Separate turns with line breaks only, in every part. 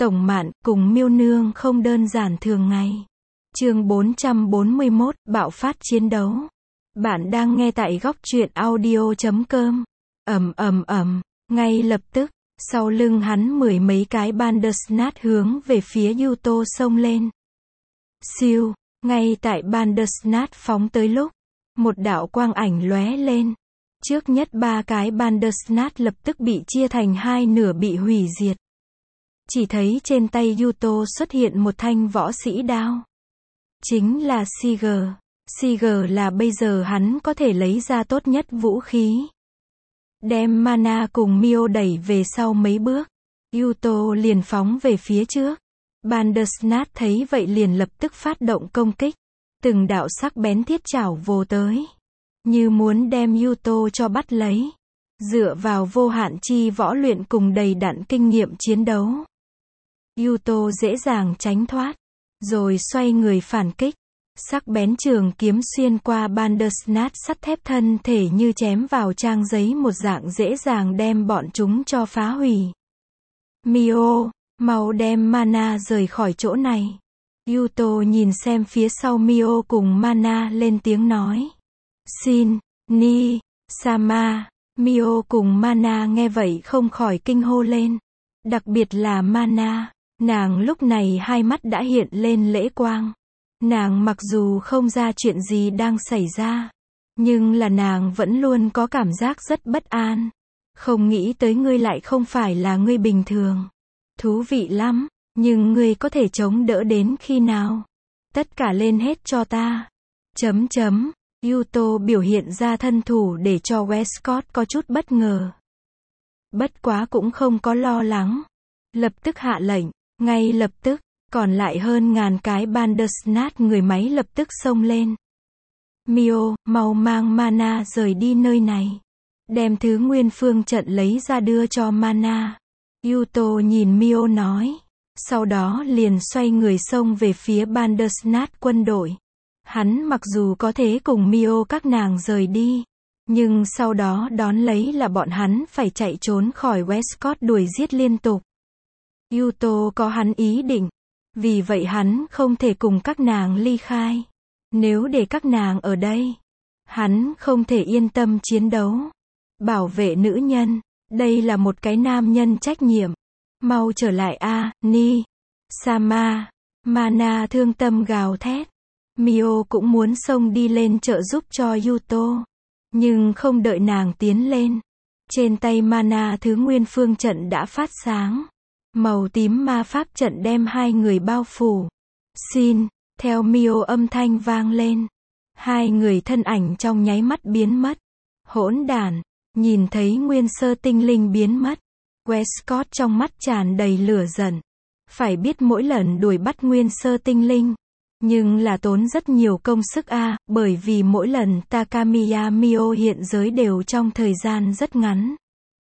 Tổng Mạn cùng Miêu Nương không đơn giản thường ngày. Chương 441, bạo phát chiến đấu. Bạn đang nghe tại góc truyện audio.com. Ngay lập tức, sau lưng hắn mười mấy cái Bandersnatch hướng về phía Yuto xông lên. Siêu, ngay tại Bandersnatch phóng tới lúc, một đạo quang ảnh lóe lên. Trước nhất ba cái Bandersnatch lập tức bị chia thành hai nửa bị hủy diệt. Chỉ thấy trên tay Yuto xuất hiện một thanh võ sĩ đao. Chính là Siger. Siger là bây giờ hắn có thể lấy ra tốt nhất vũ khí. Đem Mana cùng Mio đẩy về sau mấy bước. Yuto liền phóng về phía trước. Bandersnatch thấy vậy liền lập tức phát động công kích. Từng đạo sắc bén thiết chảo vồ tới. Như muốn đem Yuto cho bắt lấy. Dựa vào vô hạn chi võ luyện cùng đầy đặn kinh nghiệm chiến đấu. Yuto dễ dàng tránh thoát. Rồi xoay người phản kích. Sắc bén trường kiếm xuyên qua Bandersnatch sắt thép thân thể như chém vào trang giấy một dạng dễ dàng đem bọn chúng cho phá hủy. Mio, mau đem Mana rời khỏi chỗ này. Yuto nhìn xem phía sau Mio cùng Mana lên tiếng nói. Xin, Ni, Sama, Mio cùng Mana nghe vậy không khỏi kinh hô lên. Đặc biệt là Mana, nàng lúc này hai mắt đã hiện lên lễ quang. Nàng mặc dù không ra chuyện gì đang xảy ra, nhưng là nàng vẫn luôn có cảm giác rất bất an. Không nghĩ tới ngươi lại không phải là ngươi bình thường. Thú vị lắm, nhưng ngươi có thể chống đỡ đến khi nào? Tất cả lên hết cho ta. Yuto biểu hiện ra thân thủ để cho Westcott có chút bất ngờ. Bất quá cũng không có lo lắng. Lập tức hạ lệnh, ngay lập tức. Còn lại hơn ngàn cái Bandersnatch người máy lập tức xông lên. Mio, mau mang Mana rời đi nơi này. Đem thứ nguyên phương trận lấy ra đưa cho Mana. Yuto nhìn Mio nói. Sau đó liền xoay người xông về phía Bandersnatch quân đội. Hắn mặc dù có thể cùng Mio các nàng rời đi. Nhưng sau đó đón lấy là bọn hắn phải chạy trốn khỏi Westcott đuổi giết liên tục. Yuto có hắn ý định. Vì vậy hắn không thể cùng các nàng ly khai. Nếu để các nàng ở đây, hắn không thể yên tâm chiến đấu. Bảo vệ nữ nhân, đây là một cái nam nhân trách nhiệm. Mau trở lại a, Ni, Sama, Mana thương tâm gào thét. Mio cũng muốn xông đi lên trợ giúp cho Yuto. Nhưng không đợi nàng tiến lên. Trên tay Mana thứ nguyên phương trận đã phát sáng. Màu tím ma pháp trận đem hai người bao phủ. Xin, theo Mio âm thanh vang lên. Hai người thân ảnh trong nháy mắt biến mất. Hỗn đản, nhìn thấy nguyên sơ tinh linh biến mất. Westcott trong mắt tràn đầy lửa giận. Phải biết mỗi lần đuổi bắt nguyên sơ tinh linh. Nhưng là tốn rất nhiều công sức bởi vì mỗi lần Takamiya Mio hiện giới đều trong thời gian rất ngắn.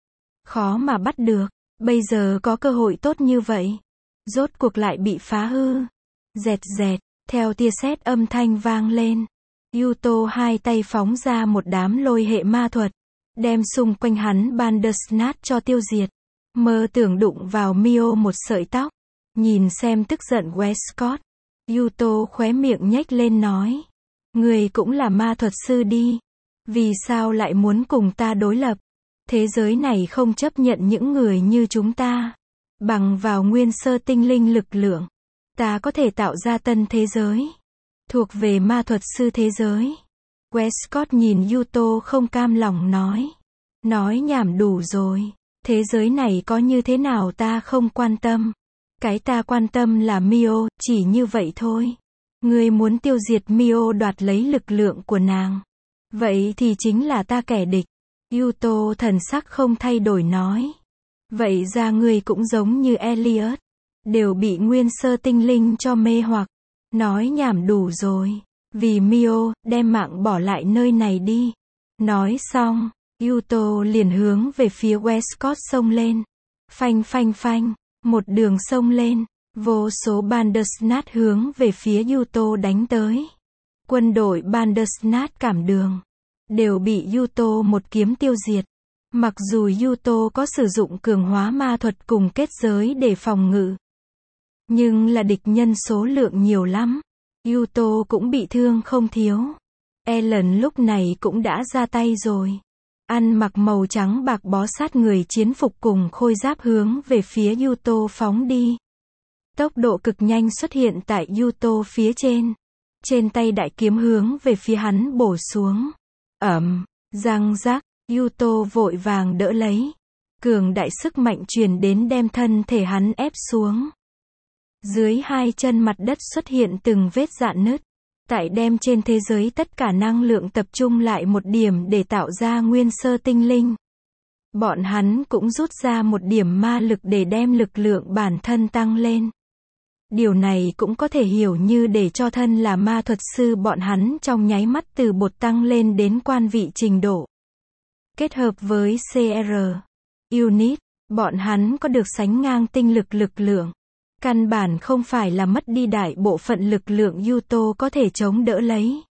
Khó mà bắt được. Bây giờ có cơ hội tốt như vậy. Rốt cuộc lại bị phá hư. Dẹt, theo tia sét âm thanh vang lên. Yuto hai tay phóng ra một đám lôi hệ ma thuật. Đem xung quanh hắn Bandersnatch cho tiêu diệt. Mơ tưởng đụng vào Mio một sợi tóc. Nhìn xem tức giận Westcott. Yuto khóe miệng nhếch lên nói. Người cũng là ma thuật sư đi. Vì sao lại muốn cùng ta đối lập? Thế giới này không chấp nhận những người như chúng ta. Bằng vào nguyên sơ tinh linh lực lượng, ta có thể tạo ra tân thế giới. Thuộc về ma thuật sư thế giới. Westcott nhìn Yuto không cam lòng nói. Nói nhảm đủ rồi. Thế giới này có như thế nào ta không quan tâm. Cái ta quan tâm là Mio, chỉ như vậy thôi. Ngươi muốn tiêu diệt Mio đoạt lấy lực lượng của nàng. Vậy thì chính là ta kẻ địch. Yuto thần sắc không thay đổi nói. Vậy ra ngươi cũng giống như Elliot. Đều bị nguyên sơ tinh linh cho mê hoặc. Nói nhảm đủ rồi. Vì Mio, đem mạng bỏ lại nơi này đi. Nói xong, Yuto liền hướng về phía Westcott xông lên. Phanh. Một đường xông lên. Vô số Bandersnatch hướng về phía Yuto đánh tới. Quân đội Bandersnatch cản đường. Đều bị Yuto một kiếm tiêu diệt. Mặc dù Yuto có sử dụng cường hóa ma thuật cùng kết giới để phòng ngự. Nhưng là địch nhân số lượng nhiều lắm. Yuto cũng bị thương không thiếu. Ellen lúc này cũng đã ra tay rồi. Ăn mặc màu trắng bạc bó sát người chiến phục cùng khôi giáp hướng về phía Yuto phóng đi. Tốc độ cực nhanh xuất hiện tại Yuto phía trên. Trên tay đại kiếm hướng về phía hắn bổ xuống. Răng rắc, Yuto vội vàng đỡ lấy. Cường đại sức mạnh truyền đến đem thân thể hắn ép xuống. Dưới hai chân mặt đất xuất hiện từng vết rạn nứt. Tại đem trên thế giới tất cả năng lượng tập trung lại một điểm để tạo ra nguyên sơ tinh linh. Bọn hắn cũng rút ra một điểm ma lực để đem lực lượng bản thân tăng lên. Điều này cũng có thể hiểu như để cho thân là ma thuật sư bọn hắn trong nháy mắt từ bột tăng lên đến quan vị trình độ. Kết hợp với CR Unit, bọn hắn có được sánh ngang tinh lực lượng. Căn bản không phải là mất đi đại bộ phận lực lượng Yuto có thể chống đỡ lấy.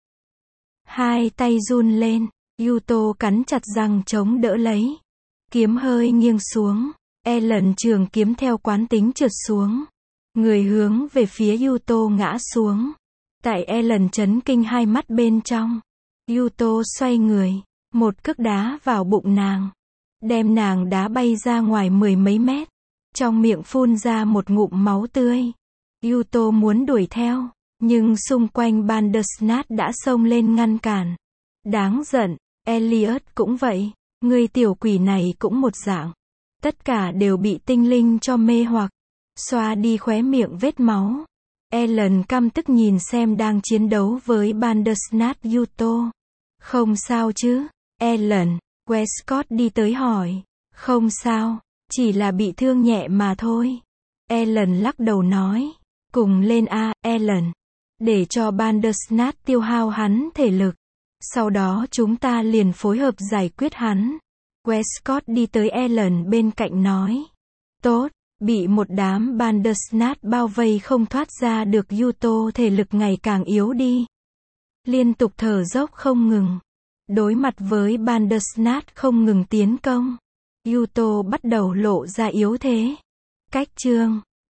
Hai tay run lên, Yuto cắn chặt răng chống đỡ lấy. Kiếm hơi nghiêng xuống, Ellen trường kiếm theo quán tính trượt xuống. Người hướng về phía Yuto ngã xuống. Tại Ellen chấn kinh hai mắt bên trong. Yuto xoay người, một cước đá vào bụng nàng. Đem nàng đá bay ra ngoài 10 mấy mét. Trong miệng phun ra một ngụm máu tươi. Yuto muốn đuổi theo, nhưng xung quanh Bandersnatch đã xông lên ngăn cản. Đáng giận, Elliot cũng vậy, người tiểu quỷ này cũng một dạng. Tất cả đều bị tinh linh cho mê hoặc. Xoa đi khóe miệng vết máu. Ellen căm tức nhìn xem đang chiến đấu với Bandersnatch Yuto. Không sao chứ, Ellen, Westcott đi tới hỏi. Không sao. Chỉ là bị thương nhẹ mà thôi. Ellen lắc đầu nói. Cùng lên a, Ellen. Để cho Bandersnatch tiêu hao hắn thể lực. Sau đó chúng ta liền phối hợp giải quyết hắn. Westcott đi tới Ellen bên cạnh nói. Tốt, bị một đám Bandersnatch bao vây không thoát ra được Yuto thể lực ngày càng yếu đi. Liên tục thở dốc không ngừng. Đối mặt với Bandersnatch không ngừng tiến công. Yuto bắt đầu lộ ra yếu thế. Cách chương